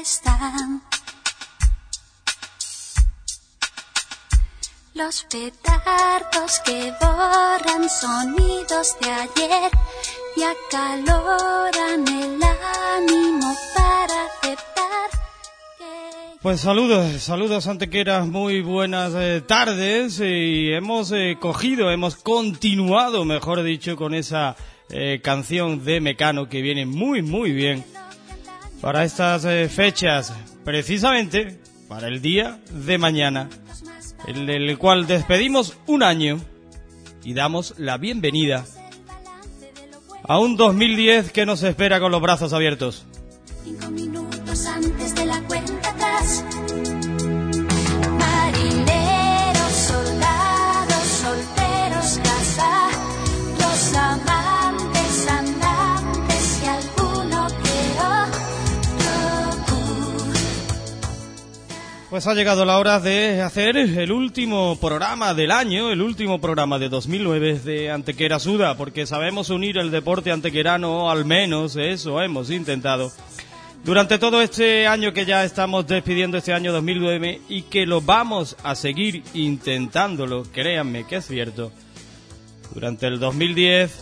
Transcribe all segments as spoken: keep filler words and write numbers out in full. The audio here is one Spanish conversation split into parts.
están los petardos que borran sonidos de ayer y acaloran el ánimo para aceptar que... Pues saludos, saludos Antequera, muy buenas eh, tardes, y hemos eh, cogido, hemos continuado, mejor dicho, con esa eh, canción de Mecano que viene muy muy bien para estas eh, fechas, precisamente para el día de mañana, en el cual despedimos un año y damos la bienvenida a un dos mil diez que nos espera con los brazos abiertos. Cinco minutos antes de la cuenta atrás. Marineros, soldados, solteros, casa, los amantes, andantes y alguno que otro. Pues ha llegado la hora de hacer el último programa del año, el último programa de dos mil nueve de Antequera Suda, porque sabemos unir el deporte antequerano, al menos eso hemos intentado durante todo este año que ya estamos despidiendo, este año dos mil nueve, y que lo vamos a seguir intentándolo, créanme que es cierto, durante el dos mil diez.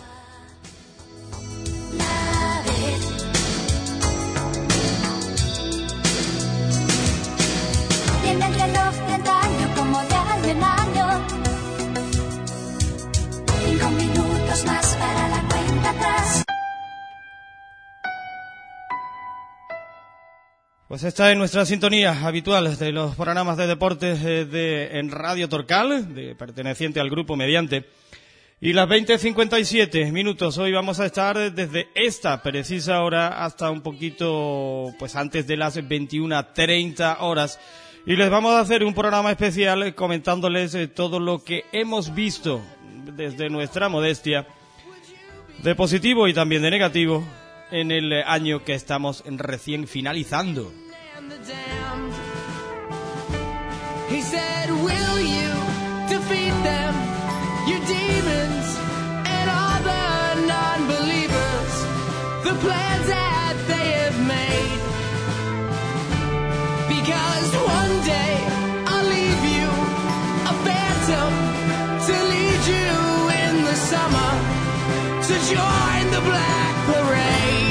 Tiene el reloj de antaño como de año en año. Cinco minutos más para la cuenta atrás. Pues esta es nuestra sintonía habitual de los programas de deportes eh, de, en Radio Torcal, de, perteneciente al grupo Mediante. Y las veinte cincuenta y siete minutos, hoy vamos a estar desde esta precisa hora hasta un poquito, pues antes de las veintiuna treinta horas. Y les vamos a hacer un programa especial comentándoles eh, todo lo que hemos visto desde nuestra modestia, de positivo y también de negativo, en el año que estamos recién finalizando. He said, will you defeat them, your demons and all the non-believers, the plans that they have made? Because one day I'll leave you a phantom to lead you in the summer to join the Black Parade.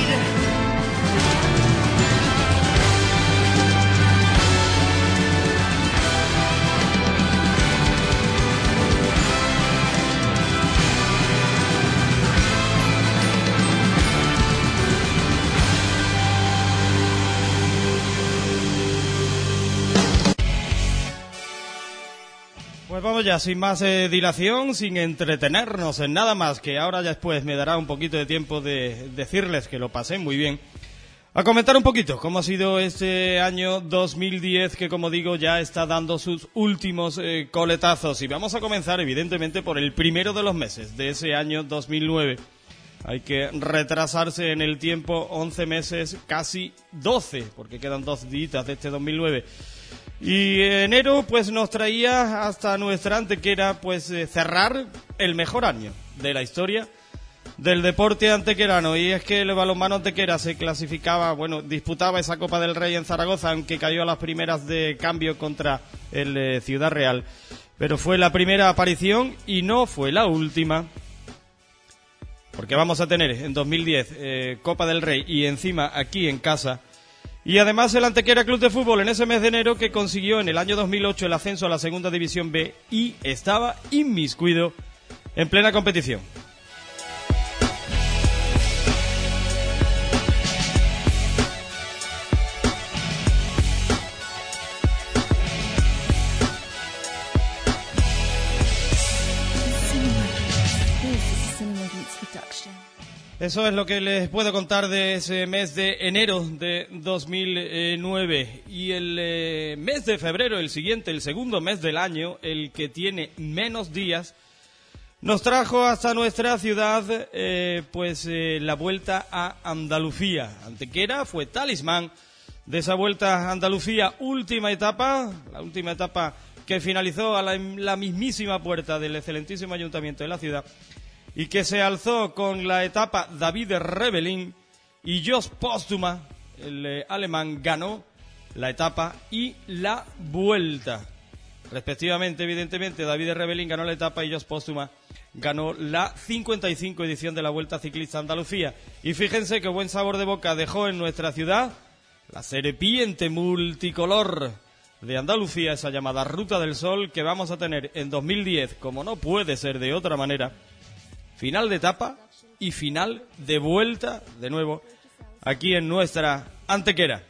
Pues vamos ya, sin más eh, dilación, sin entretenernos en nada más, que ahora ya después me dará un poquito de tiempo de decirles que lo pasé muy bien, a comentar un poquito cómo ha sido este año dos mil diez, que como digo ya está dando sus últimos eh, coletazos. Y vamos a comenzar evidentemente por el primero de los meses de ese año dos mil nueve. Hay que retrasarse en el tiempo once meses, casi doce, porque quedan dos días de este dos mil nueve. Y enero pues nos traía hasta nuestra Antequera pues eh, cerrar el mejor año de la historia del deporte antequerano. Y es que el balonmano Antequera se clasificaba, bueno, disputaba esa Copa del Rey en Zaragoza, aunque cayó a las primeras de cambio contra el eh, Ciudad Real. Pero fue la primera aparición y no fue la última, porque vamos a tener en dos mil diez eh, Copa del Rey y encima aquí en casa. Y además el Antequera Club de Fútbol en ese mes de enero, que consiguió en el año dos mil ocho el ascenso a la Segunda División B y estaba inmiscuido en plena competición. Eso es lo que les puedo contar de ese mes de enero de dos mil nueve. Y el eh, mes de febrero, el siguiente, el segundo mes del año, el que tiene menos días, nos trajo hasta nuestra ciudad eh, pues eh, la vuelta a Andalucía. Antequera fue talismán de esa vuelta a Andalucía, última etapa, la última etapa que finalizó a la, la mismísima puerta del excelentísimo ayuntamiento de la ciudad, y que se alzó con la etapa David Rebelin y Jos Postuma. El eh, alemán ganó la etapa y la vuelta. Respectivamente, evidentemente, David Rebelín ganó la etapa y Jos Póstuma ganó la cincuenta y cinco edición de la Vuelta Ciclista Andalucía. Y fíjense qué buen sabor de boca dejó en nuestra ciudad la serpiente multicolor de Andalucía, esa llamada Ruta del Sol, que vamos a tener en dos mil diez, como no puede ser de otra manera, final de etapa y final de vuelta, de nuevo, aquí en nuestra Antequera.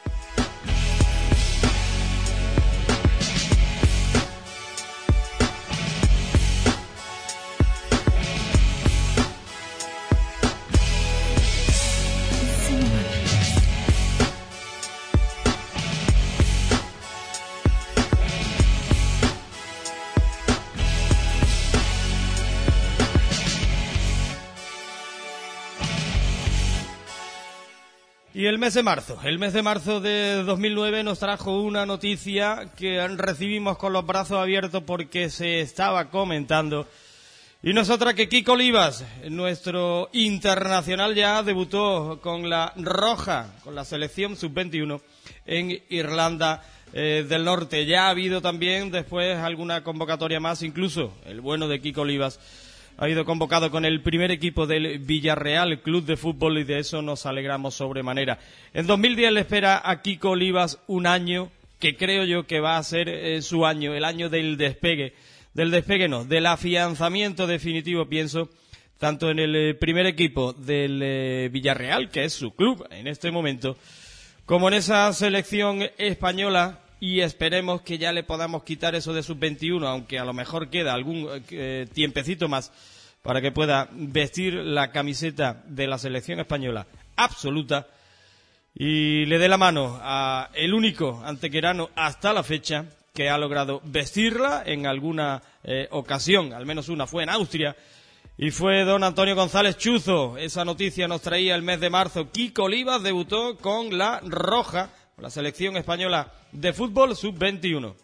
Y el mes de marzo, el mes de marzo de dos mil nueve nos trajo una noticia que recibimos con los brazos abiertos porque se estaba comentando. Y no es otra que Kiko Olivas, nuestro internacional, ya debutó con la roja, con la selección sub veintiuno en Irlanda eh, del Norte. Ya ha habido también después alguna convocatoria más, incluso el bueno de Kiko Olivas ha ido convocado con el primer equipo del Villarreal Club de Fútbol y de eso nos alegramos sobremanera. En dos mil diez le espera a Kiko Olivas un año que creo yo que va a ser eh, su año, el año del despegue. Del despegue no, del afianzamiento definitivo, pienso, tanto en el eh, primer equipo del eh, Villarreal, que es su club en este momento, como en esa selección española. Y esperemos que ya le podamos quitar eso de sub veintiuno, aunque a lo mejor queda algún eh, tiempecito más para que pueda vestir la camiseta de la selección española absoluta y le dé la mano a el único antequerano hasta la fecha que ha logrado vestirla en alguna eh, ocasión, al menos una fue en Austria, y fue don Antonio González Chuzo. Esa noticia nos traía el mes de marzo. Kiko Olivas debutó con la roja, la selección española de fútbol sub veintiuno.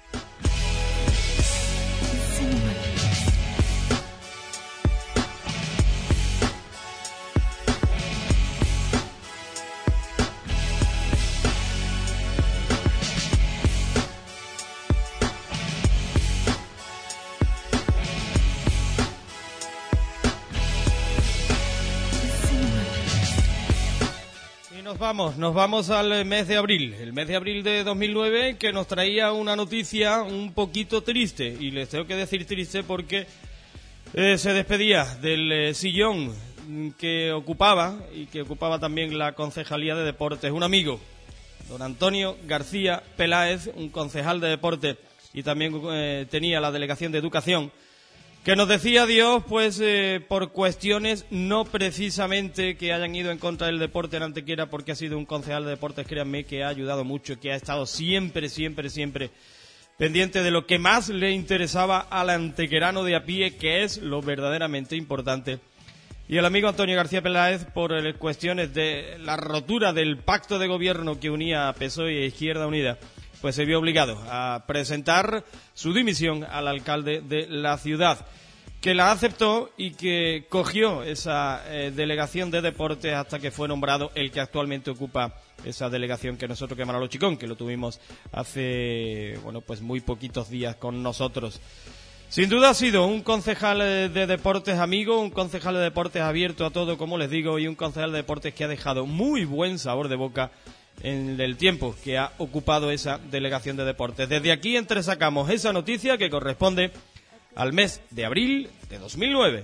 Nos vamos, nos vamos al mes de abril, el mes de abril de dos mil nueve, que nos traía una noticia un poquito triste, y les tengo que decir triste porque eh, se despedía del eh, sillón que ocupaba, y que ocupaba también la Concejalía de Deportes, un amigo, don Antonio García Peláez, un concejal de Deportes, y también eh, tenía la Delegación de Educación, que nos decía adiós, pues, eh, por cuestiones no precisamente que hayan ido en contra del deporte en Antequera, porque ha sido un concejal de deportes, créanme, que ha ayudado mucho, que ha estado siempre, siempre, siempre pendiente de lo que más le interesaba al antequerano de a pie, que es lo verdaderamente importante. Y el amigo Antonio García Peláez, por eh, cuestiones de la rotura del pacto de gobierno que unía a P S O E y a Izquierda Unida, pues se vio obligado a presentar su dimisión al alcalde de la ciudad, que la aceptó y que cogió esa eh, delegación de deportes hasta que fue nombrado el que actualmente ocupa esa delegación que nosotros, que Manolo Chicón, que lo tuvimos hace, bueno, pues muy poquitos días con nosotros. Sin duda ha sido un concejal de deportes amigo, un concejal de deportes abierto a todo, como les digo, y un concejal de deportes que ha dejado muy buen sabor de boca en el tiempo que ha ocupado esa delegación de deportes. Desde aquí entresacamos esa noticia que corresponde al mes de abril de dos mil nueve.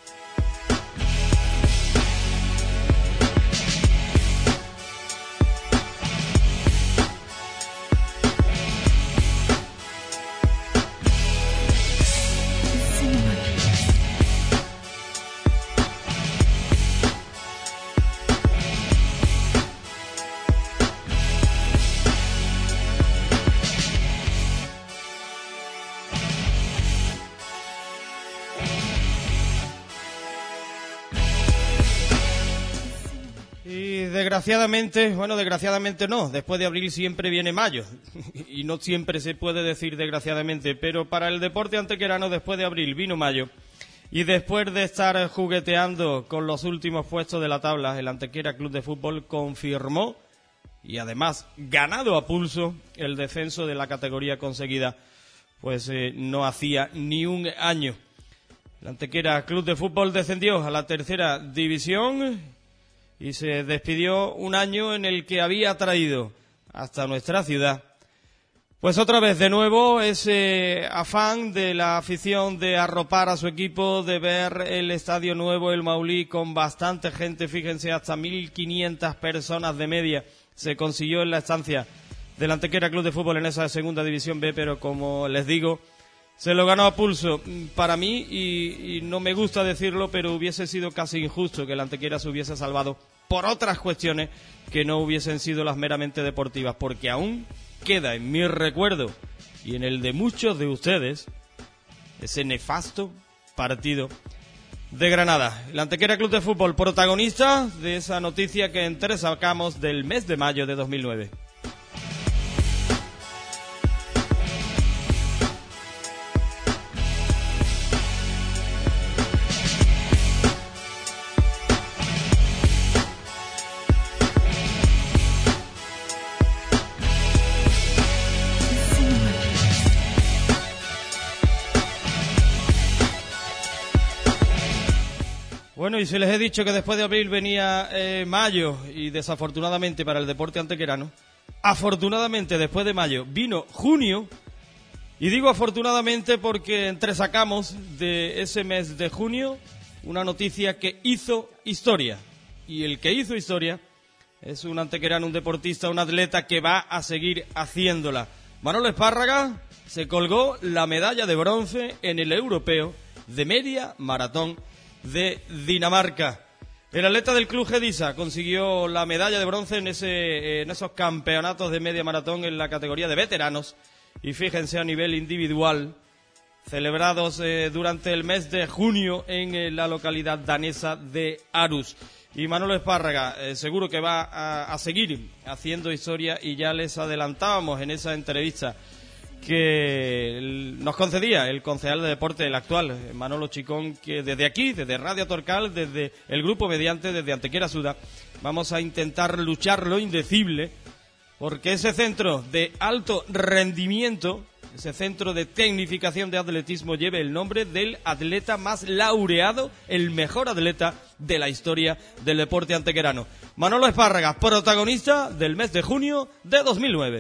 Desgraciadamente, bueno, desgraciadamente no, después de abril siempre viene mayo, y no siempre se puede decir desgraciadamente, pero para el deporte antequerano después de abril vino mayo, y después de estar jugueteando con los últimos puestos de la tabla, el Antequera Club de Fútbol confirmó y además ganado a pulso el descenso de la categoría conseguida, pues eh, no hacía ni un año. El Antequera Club de Fútbol descendió a la tercera división y se despidió un año en el que había traído hasta nuestra ciudad pues otra vez de nuevo ese afán de la afición de arropar a su equipo, de ver el estadio nuevo, el Maulí, con bastante gente, fíjense, hasta mil quinientas personas de media se consiguió en la estancia del Antequera Club de Fútbol en esa segunda división B, pero como les digo, se lo ganó a pulso. Para mí, y, y no me gusta decirlo, pero hubiese sido casi injusto que el Antequera se hubiese salvado por otras cuestiones que no hubiesen sido las meramente deportivas, porque aún queda en mi recuerdo y en el de muchos de ustedes ese nefasto partido de Granada. El Antequera Club de Fútbol, protagonista de esa noticia que entresacamos del mes de mayo de dos mil nueve. Bueno, y si les he dicho que después de abril venía eh, mayo, y desafortunadamente para el deporte antequerano, afortunadamente después de mayo vino junio, y digo afortunadamente porque entresacamos de ese mes de junio una noticia que hizo historia, y el que hizo historia es un antequerano, un deportista, un atleta que va a seguir haciéndola. Manolo Espárraga se colgó la medalla de bronce en el europeo de media maratón de Dinamarca. El atleta del Club Gedisa consiguió la medalla de bronce en ese en esos campeonatos de media maratón en la categoría de veteranos, y fíjense, a nivel individual, celebrados eh, durante el mes de junio en eh, la localidad danesa de Aarhus. Y Manolo Espárraga eh, seguro que va a, a seguir haciendo historia, y ya les adelantábamos en esa entrevista que nos concedía el concejal de deporte, el actual, Manolo Chicón, que desde aquí, desde Radio Torcal, desde el Grupo Mediante, desde Antequera Suda, vamos a intentar luchar lo indecible porque ese centro de alto rendimiento, ese centro de tecnificación de atletismo, lleve el nombre del atleta más laureado, el mejor atleta de la historia del deporte antequerano. Manolo Espárraga, protagonista del mes de junio de dos mil nueve.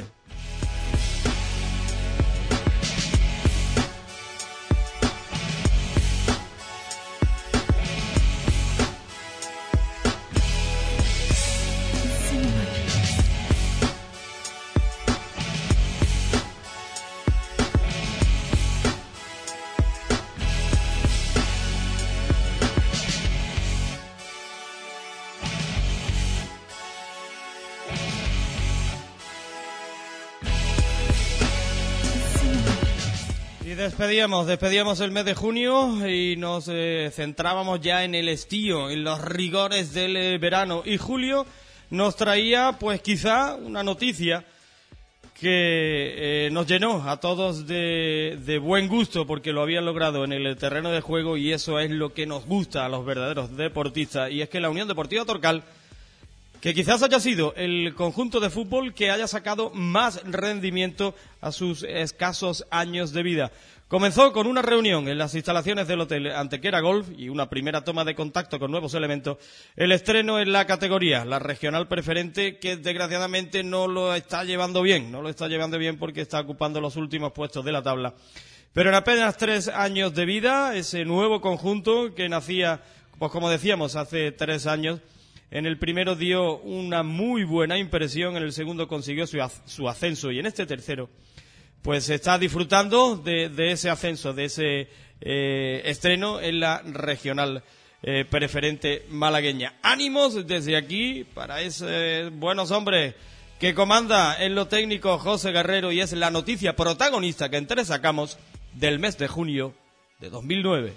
Despedíamos, despedíamos el mes de junio y nos eh, centrábamos ya en el estío, en los rigores del eh, verano. Y julio nos traía, pues quizá, una noticia que eh, nos llenó a todos de, de buen gusto, porque lo habían logrado en el terreno de juego, y eso es lo que nos gusta a los verdaderos deportistas. Y es que la Unión Deportiva Torcal, que quizás haya sido el conjunto de fútbol que haya sacado más rendimiento a sus escasos años de vida, comenzó con una reunión en las instalaciones del Hotel Antequera Golf y una primera toma de contacto con nuevos elementos, el estreno en la categoría, la regional preferente, que desgraciadamente no lo está llevando bien, no lo está llevando bien porque está ocupando los últimos puestos de la tabla. Pero en apenas tres años de vida, ese nuevo conjunto que nacía, pues como decíamos, hace tres años, en el primero dio una muy buena impresión, en el segundo consiguió su, su ascenso, y en este tercero pues está disfrutando de, de ese ascenso, de ese eh, estreno en la regional eh, preferente malagueña. Ánimos desde aquí para ese buenos hombres que comanda en lo técnico José Guerrero, y es la noticia protagonista que entresacamos del mes de junio de dos mil nueve.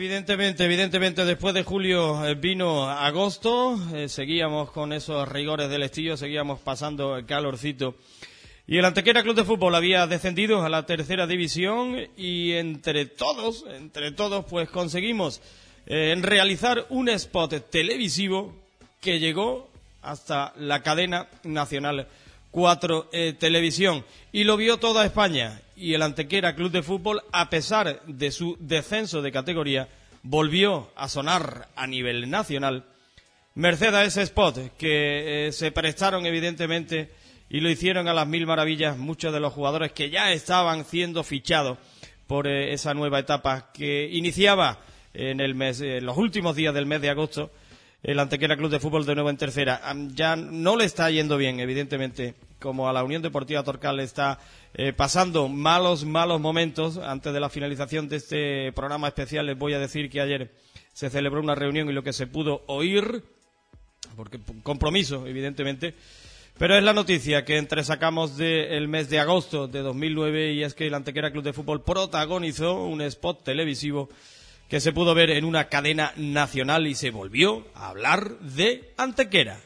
evidentemente, evidentemente después de julio eh, vino agosto, eh, seguíamos con esos rigores del estío, seguíamos pasando el calorcito. Y el Antequera Club de Fútbol había descendido a la tercera división y entre todos, entre todos, pues conseguimos eh, realizar un spot televisivo que llegó hasta la cadena nacional cuatro eh, Televisión y lo vio toda España. Y el Antequera Club de Fútbol, a pesar de su descenso de categoría, volvió a sonar a nivel nacional, merced a ese spot que eh, se prestaron evidentemente y lo hicieron a las mil maravillas muchos de los jugadores que ya estaban siendo fichados por eh, esa nueva etapa que iniciaba en el mes, en los últimos días del mes de agosto. El Antequera Club de Fútbol de nuevo en tercera. Ya no le está yendo bien, evidentemente, como a la Unión Deportiva Torcal le está eh, pasando malos, malos momentos. Antes de la finalización de este programa especial les voy a decir que ayer se celebró una reunión y lo que se pudo oír, porque compromiso, evidentemente, pero es la noticia que entresacamos del mes de agosto de dos mil nueve y es que el Antequera Club de Fútbol protagonizó un spot televisivo que se pudo ver en una cadena nacional y se volvió a hablar de Antequera.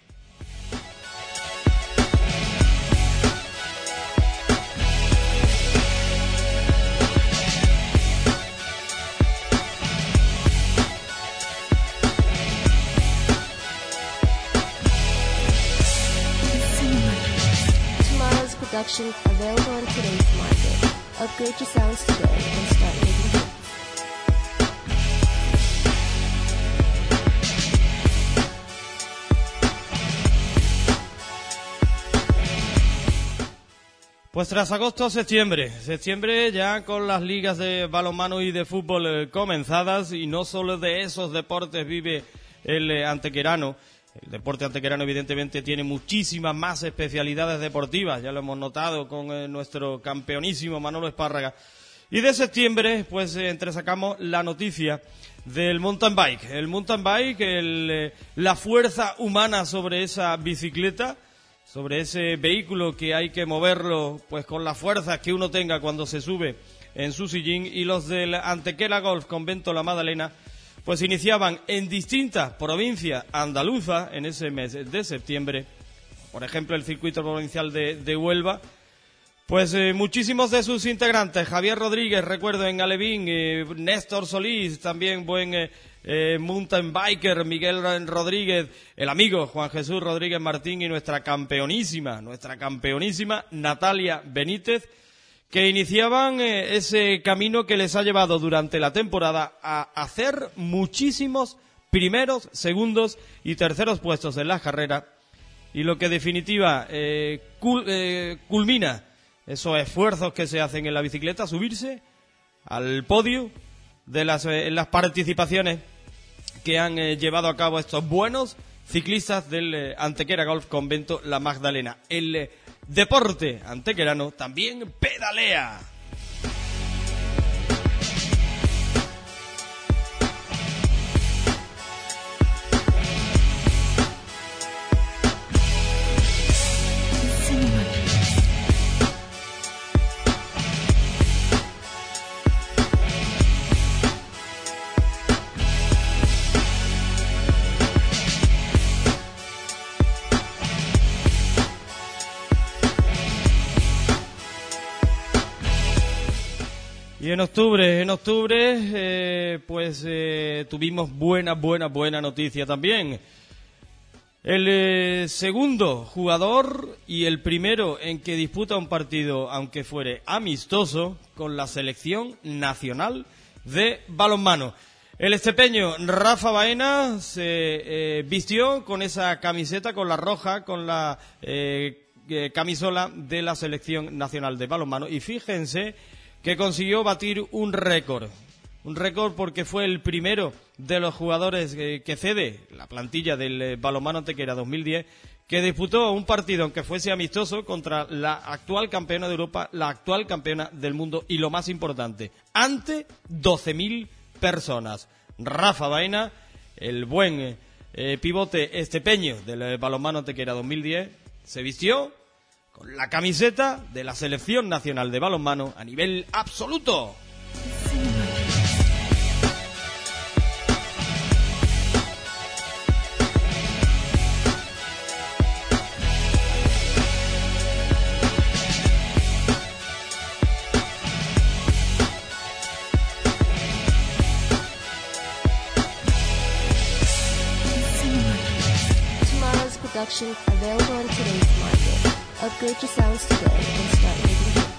Tomorrow's production available in today's market. Upgrade your sounds today and start making hits. Pues tras agosto, septiembre. Septiembre ya con las ligas de balonmano y de fútbol eh, comenzadas y no solo de esos deportes vive el eh, antequerano. El deporte antequerano evidentemente tiene muchísimas más especialidades deportivas, ya lo hemos notado con eh, nuestro campeonísimo Manolo Espárraga. Y de septiembre pues eh, entresacamos la noticia del mountain bike. El mountain bike, el, eh, la fuerza humana sobre esa bicicleta, sobre ese vehículo que hay que moverlo pues con la fuerza que uno tenga cuando se sube en su sillín, y los del Antequera Golf Convento La Madalena pues iniciaban en distintas provincias andaluzas en ese mes de septiembre, por ejemplo el circuito provincial de, de Huelva, pues eh, muchísimos de sus integrantes, Javier Rodríguez, recuerdo en Alevín, eh, Néstor Solís, también buen eh, eh, mountain biker, Miguel Rodríguez, el amigo Juan Jesús Rodríguez Martín y nuestra campeonísima, nuestra campeonísima Natalia Benítez, que iniciaban eh, ese camino que les ha llevado durante la temporada a hacer muchísimos primeros, segundos y terceros puestos en las carreras, y lo que en definitiva eh, cul, eh, culmina esos esfuerzos que se hacen en la bicicleta, subirse al podio de las, eh, las participaciones que han eh, llevado a cabo estos buenos ciclistas del eh, Antequera Golf Convento La Magdalena. El eh, deporte antequerano también pedalea. Y en octubre, en octubre, eh, pues eh, tuvimos buena, buena, buena noticia también. El eh, segundo jugador y el primero en que disputa un partido, aunque fuere amistoso, con la selección nacional de balonmano. El estepeño Rafa Baena se eh, vistió con esa camiseta, con la roja, con la eh, eh, camisola de la selección nacional de balonmano. Y fíjense que consiguió batir un récord, un récord porque fue el primero de los jugadores eh, que cede la plantilla del eh, balonmano Antequera dos mil diez, que disputó un partido, aunque fuese amistoso, contra la actual campeona de Europa, la actual campeona del mundo y lo más importante, ante doce mil personas. Rafa Baena, el buen eh, pivote estepeño del eh, balonmano Antequera dos mil diez, se vistió con la camiseta de la Selección Nacional de Balonmano a nivel absoluto. production available in today's market. Upgrade your sounds today and start making hits.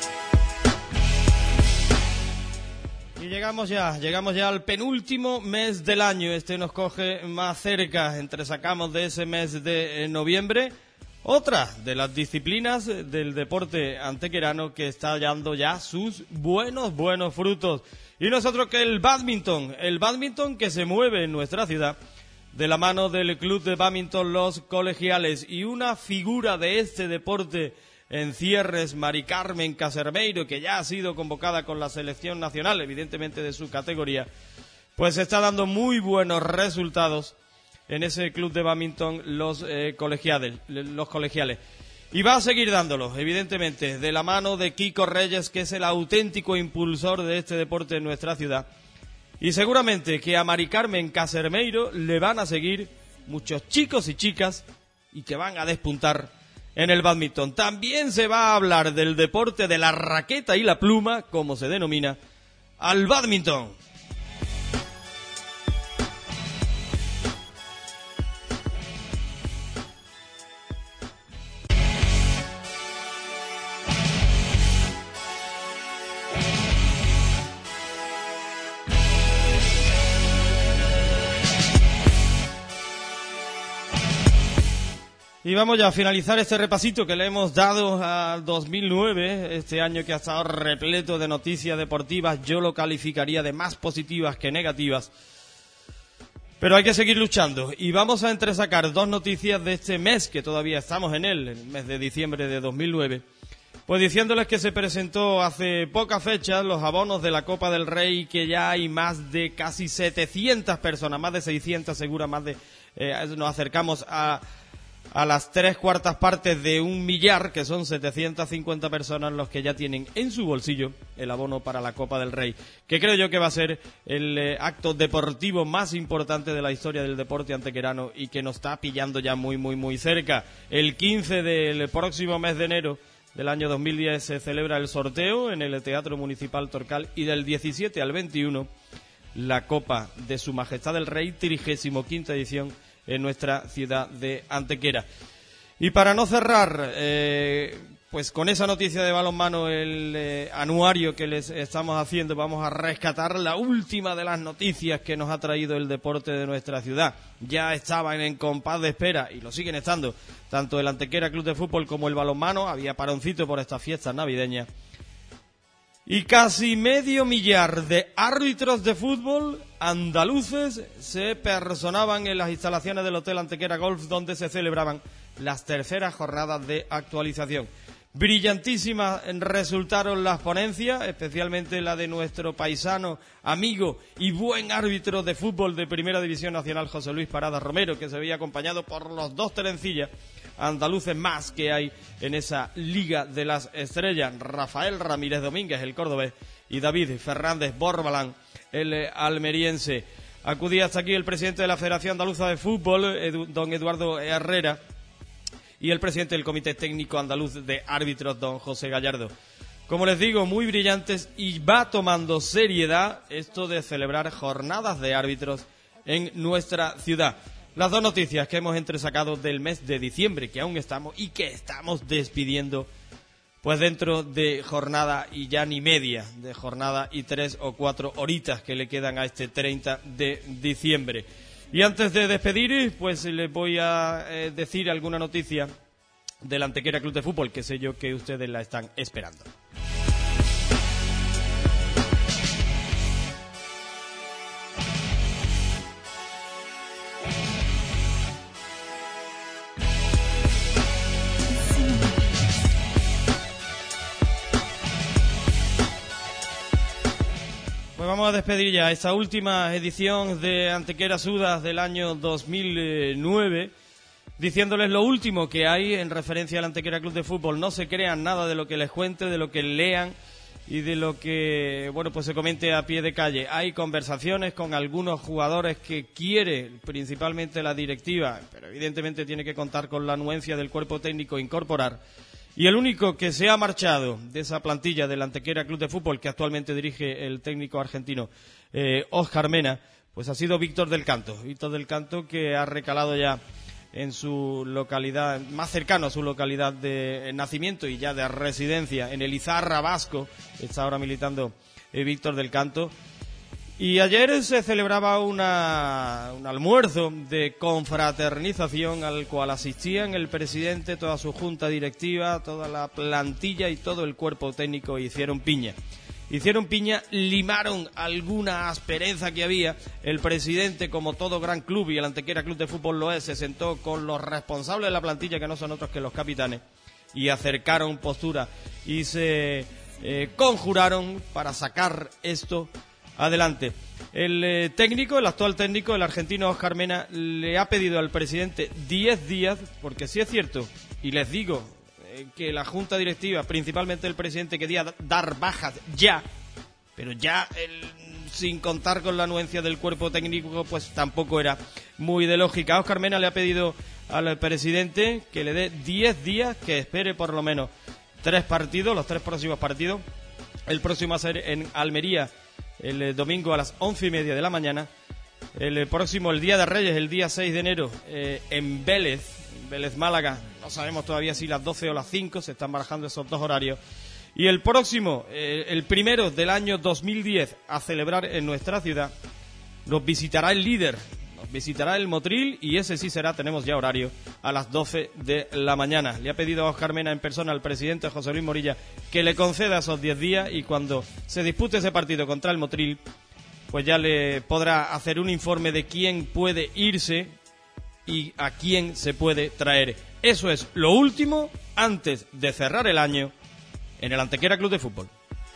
Y llegamos ya, llegamos ya al penúltimo mes del año. Este nos coge más cerca, entresacamos de ese mes de eh, noviembre. Otra de las disciplinas del deporte antequerano que está dando ya sus buenos, buenos frutos. Y nosotros que el bádminton, el bádminton que se mueve en nuestra ciudad de la mano del Club de Bádminton Los Colegiales. Y una figura de este deporte en cierres, Mari Carmen Casermeiro, que ya ha sido convocada con la selección nacional, evidentemente de su categoría, pues está dando muy buenos resultados en ese club de bádminton los, eh, colegiales, los colegiales. Y va a seguir dándolos, evidentemente, de la mano de Kiko Reyes, que es el auténtico impulsor de este deporte en nuestra ciudad. Y seguramente que a Mari Carmen Casermeiro le van a seguir muchos chicos y chicas y que van a despuntar en el bádminton. También se va a hablar del deporte de la raqueta y la pluma, como se denomina, al bádminton. Y vamos ya a finalizar este repasito que le hemos dado al dos mil nueve, este año que ha estado repleto de noticias deportivas. Yo lo calificaría de más positivas que negativas. Pero hay que seguir luchando. Y vamos a entresacar dos noticias de este mes, que todavía estamos en él, el mes de diciembre de dos mil nueve. Pues diciéndoles que se presentó hace pocas fechas los abonos de la Copa del Rey, que ya hay más de casi setecientas personas, más de seiscientas segura, más de... Eh, nos acercamos a... a las tres cuartas partes de un millar, que son setecientas cincuenta personas los que ya tienen en su bolsillo el abono para la Copa del Rey, que creo yo que va a ser el eh, acto deportivo más importante de la historia del deporte antequerano y que nos está pillando ya muy, muy, muy cerca. El quince del próximo mes de enero del año dos mil diez se celebra el sorteo en el Teatro Municipal Torcal y del diecisiete al veintiuno la Copa de Su Majestad el Rey, trigésimo quinta edición en nuestra ciudad de Antequera. Y para no cerrar, eh, pues con esa noticia de balonmano, el eh, anuario que les estamos haciendo, vamos a rescatar la última de las noticias que nos ha traído el deporte de nuestra ciudad. Ya estaban en compás de espera, y lo siguen estando, tanto el Antequera Club de Fútbol como el balonmano. Había paroncito por estas fiestas navideñas. Y casi medio millar de árbitros de fútbol andaluces se personaban en las instalaciones del Hotel Antequera Golf, donde se celebraban las terceras jornadas de actualización. Brillantísimas resultaron las ponencias, especialmente la de nuestro paisano, amigo y buen árbitro de fútbol de Primera División Nacional, José Luis Parada Romero, que se veía acompañado por los dos terencillas andaluces más que hay en esa Liga de las Estrellas, Rafael Ramírez Domínguez, el cordobés, y David Fernández Borbalán, el almeriense. Acudía hasta aquí el presidente de la Federación Andaluza de Fútbol, Edu, don Eduardo Herrera, y el presidente del Comité Técnico Andaluz de Árbitros, don José Gallardo. Como les digo, muy brillantes, y va tomando seriedad esto de celebrar jornadas de árbitros en nuestra ciudad. Las dos noticias que hemos entresacado del mes de diciembre, que aún estamos y que estamos despidiendo, pues dentro de jornada y ya ni media, de jornada y tres o cuatro horitas que le quedan a este treinta de diciembre. Y antes de despedir, pues les voy a eh, decir alguna noticia del Antequera Club de Fútbol, que sé yo que ustedes la están esperando. Pues vamos a despedir ya esta última edición de Antequera Sudas del año dos mil nueve, diciéndoles lo último que hay en referencia al Antequera Club de Fútbol. No se crean nada de lo que les cuente, de lo que lean y de lo que, bueno, pues se comente a pie de calle. Hay conversaciones con algunos jugadores que quiere principalmente la directiva, pero evidentemente tiene que contar con la anuencia del cuerpo técnico incorporar. Y el único que se ha marchado de esa plantilla del Antequera Club de Fútbol, que actualmente dirige el técnico argentino eh, Óscar Mena, pues ha sido Víctor del Canto. Víctor del Canto, que ha recalado ya en su localidad, más cercano a su localidad de nacimiento y ya de residencia, en el Izarra Vasco. Está ahora militando eh, Víctor del Canto. Y ayer se celebraba una, un almuerzo de confraternización al cual asistían el presidente, toda su junta directiva, toda la plantilla y todo el cuerpo técnico. Hicieron piña. Hicieron piña, limaron alguna aspereza que había. El presidente, como todo gran club, y el Antequera Club de Fútbol lo es, se sentó con los responsables de la plantilla, que no son otros que los capitanes, y acercaron postura y se eh, conjuraron para sacar esto adelante. El eh, técnico, el actual técnico, el argentino Óscar Mena, le ha pedido al presidente diez días, porque sí es cierto, y les digo eh, que la junta directiva, principalmente el presidente, quería dar bajas ya, pero ya el, sin contar con la anuencia del cuerpo técnico, pues tampoco era muy de lógica. Óscar Mena le ha pedido al presidente que le dé diez días, que espere por lo menos tres partidos, los tres próximos partidos. El próximo va a ser en Almería, el eh, domingo a las once y media de la mañana. El eh, próximo, el Día de Reyes, el día seis de enero, eh, en Vélez, Vélez Málaga. No sabemos todavía si las doce o las cinco, se están barajando esos dos horarios. Y el próximo, eh, el primero del año dos mil diez, a celebrar en nuestra ciudad, nos visitará el líder, nos visitará el Motril, y ese sí será, tenemos ya horario, a las doce de la mañana. Le ha pedido a Óscar Mena en persona al presidente José Luis Morilla que le conceda esos diez días, y cuando se dispute ese partido contra el Motril, pues ya le podrá hacer un informe de quién puede irse y a quién se puede traer. Eso es lo último antes de cerrar el año en el Antequera Club de Fútbol.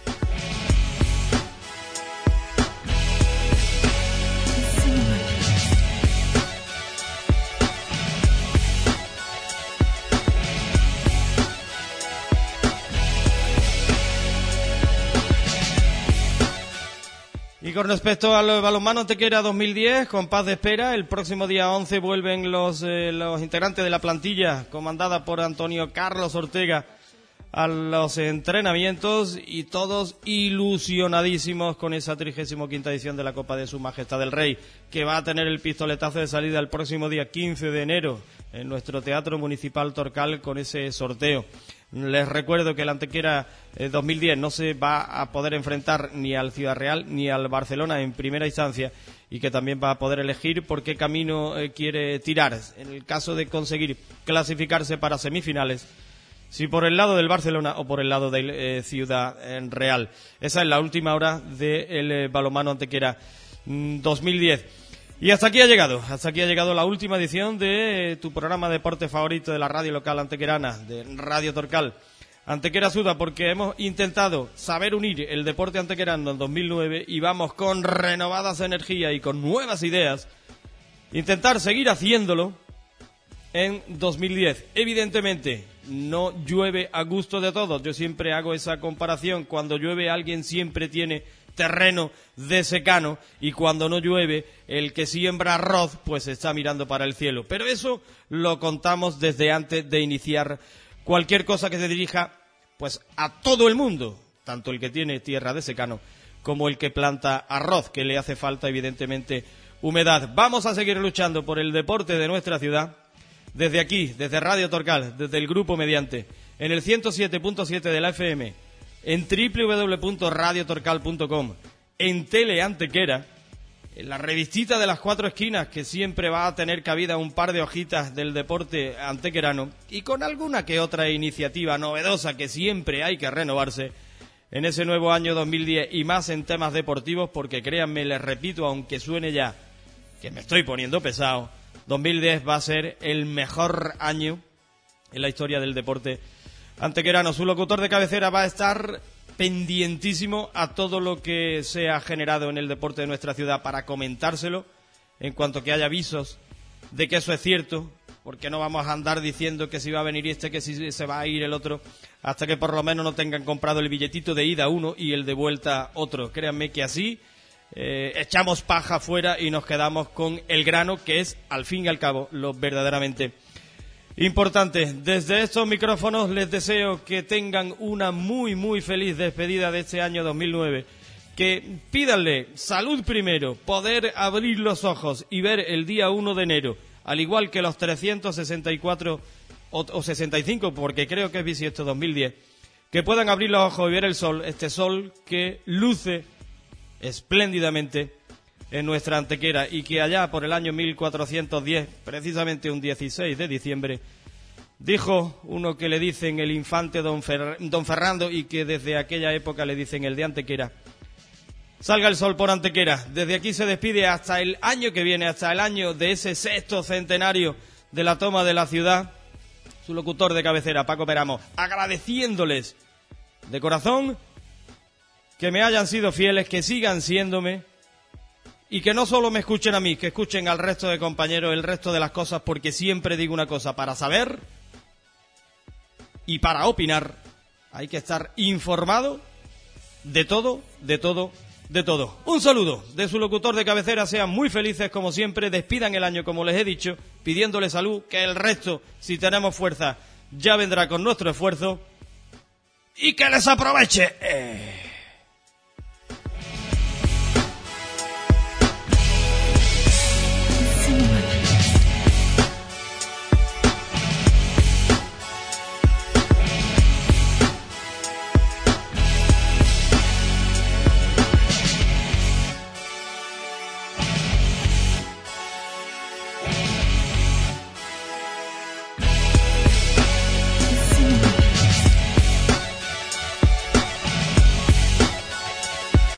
Y con respecto al balonmano Antequera dos mil diez, con paz de espera, el próximo día once vuelven los, eh, los integrantes de la plantilla, comandada por Antonio Carlos Ortega, a los entrenamientos, y todos ilusionadísimos con esa trigésima quinta edición de la Copa de Su Majestad el Rey, que va a tener el pistoletazo de salida el próximo día quince de enero en nuestro Teatro Municipal Torcal, con ese sorteo. Les recuerdo que el Antequera eh, dos mil diez no se va a poder enfrentar ni al Ciudad Real ni al Barcelona en primera instancia, y que también va a poder elegir por qué camino eh, quiere tirar en el caso de conseguir clasificarse para semifinales, si por el lado del Barcelona o por el lado del eh, Ciudad Real. Esa es la última hora del eh, balonmano Antequera mm, dos mil diez. Y hasta aquí ha llegado, hasta aquí ha llegado la última edición de eh, tu programa de deporte favorito de la radio local antequerana, de Radio Torcal. Antequera suda porque hemos intentado saber unir el deporte antequerano en dos mil nueve, y vamos con renovadas energías y con nuevas ideas intentar seguir haciéndolo en dos mil diez. Evidentemente no llueve a gusto de todos. Yo siempre hago esa comparación: cuando llueve alguien siempre tiene terreno de secano, y cuando no llueve el que siembra arroz pues está mirando para el cielo. Pero eso lo contamos desde antes de iniciar cualquier cosa que se dirija pues a todo el mundo, tanto el que tiene tierra de secano como el que planta arroz, que le hace falta evidentemente humedad. Vamos a seguir luchando por el deporte de nuestra ciudad desde aquí, desde Radio Torcal, desde el Grupo Mediante, en el ciento siete punto siete de la F M, en doble u doble u doble u punto radio torcal punto com, en Tele Antequera, en la revistita de las cuatro esquinas, que siempre va a tener cabida un par de hojitas del deporte antequerano, y con alguna que otra iniciativa novedosa que siempre hay que renovarse en ese nuevo año dos mil diez, y más en temas deportivos, porque créanme, les repito, aunque suene ya que me estoy poniendo pesado, dos mil diez va a ser el mejor año en la historia del deporte antequerano. Su locutor de cabecera va a estar pendientísimo a todo lo que se ha generado en el deporte de nuestra ciudad para comentárselo en cuanto que haya avisos de que eso es cierto, porque no vamos a andar diciendo que si va a venir este, que si se va a ir el otro, hasta que por lo menos no tengan comprado el billetito de ida uno y el de vuelta otro. Créanme que así eh, echamos paja fuera y nos quedamos con el grano, que es al fin y al cabo lo verdaderamente importante. Desde estos micrófonos les deseo que tengan una muy muy feliz despedida de este año dos mil nueve, que pídanle salud primero, poder abrir los ojos y ver el día uno de enero al igual que los trescientos sesenta y cuatro o, o sesenta y cinco, porque creo que es bisiesto dos mil diez, que puedan abrir los ojos y ver el sol, este sol que luce espléndidamente en nuestra Antequera y que allá por el año mil cuatrocientos diez, precisamente un dieciséis de diciembre, dijo uno que le dicen el infante don, Fer- don Fernando y que desde aquella época le dicen el de Antequera. Salga el sol por Antequera. Desde aquí se despide hasta el año que viene, hasta el año de ese sexto centenario de la toma de la ciudad, su locutor de cabecera, Paco Peramo, agradeciéndoles de corazón que me hayan sido fieles, que sigan siéndome y que no solo me escuchen a mí, que escuchen al resto de compañeros el resto de las cosas, porque siempre digo una cosa, para saber y para opinar hay que estar informado de todo, de todo, de todo. Un saludo de su locutor de cabecera, sean muy felices como siempre, despidan el año como les he dicho, pidiéndole salud, que el resto, si tenemos fuerza, ya vendrá con nuestro esfuerzo y que les aproveche. Eh.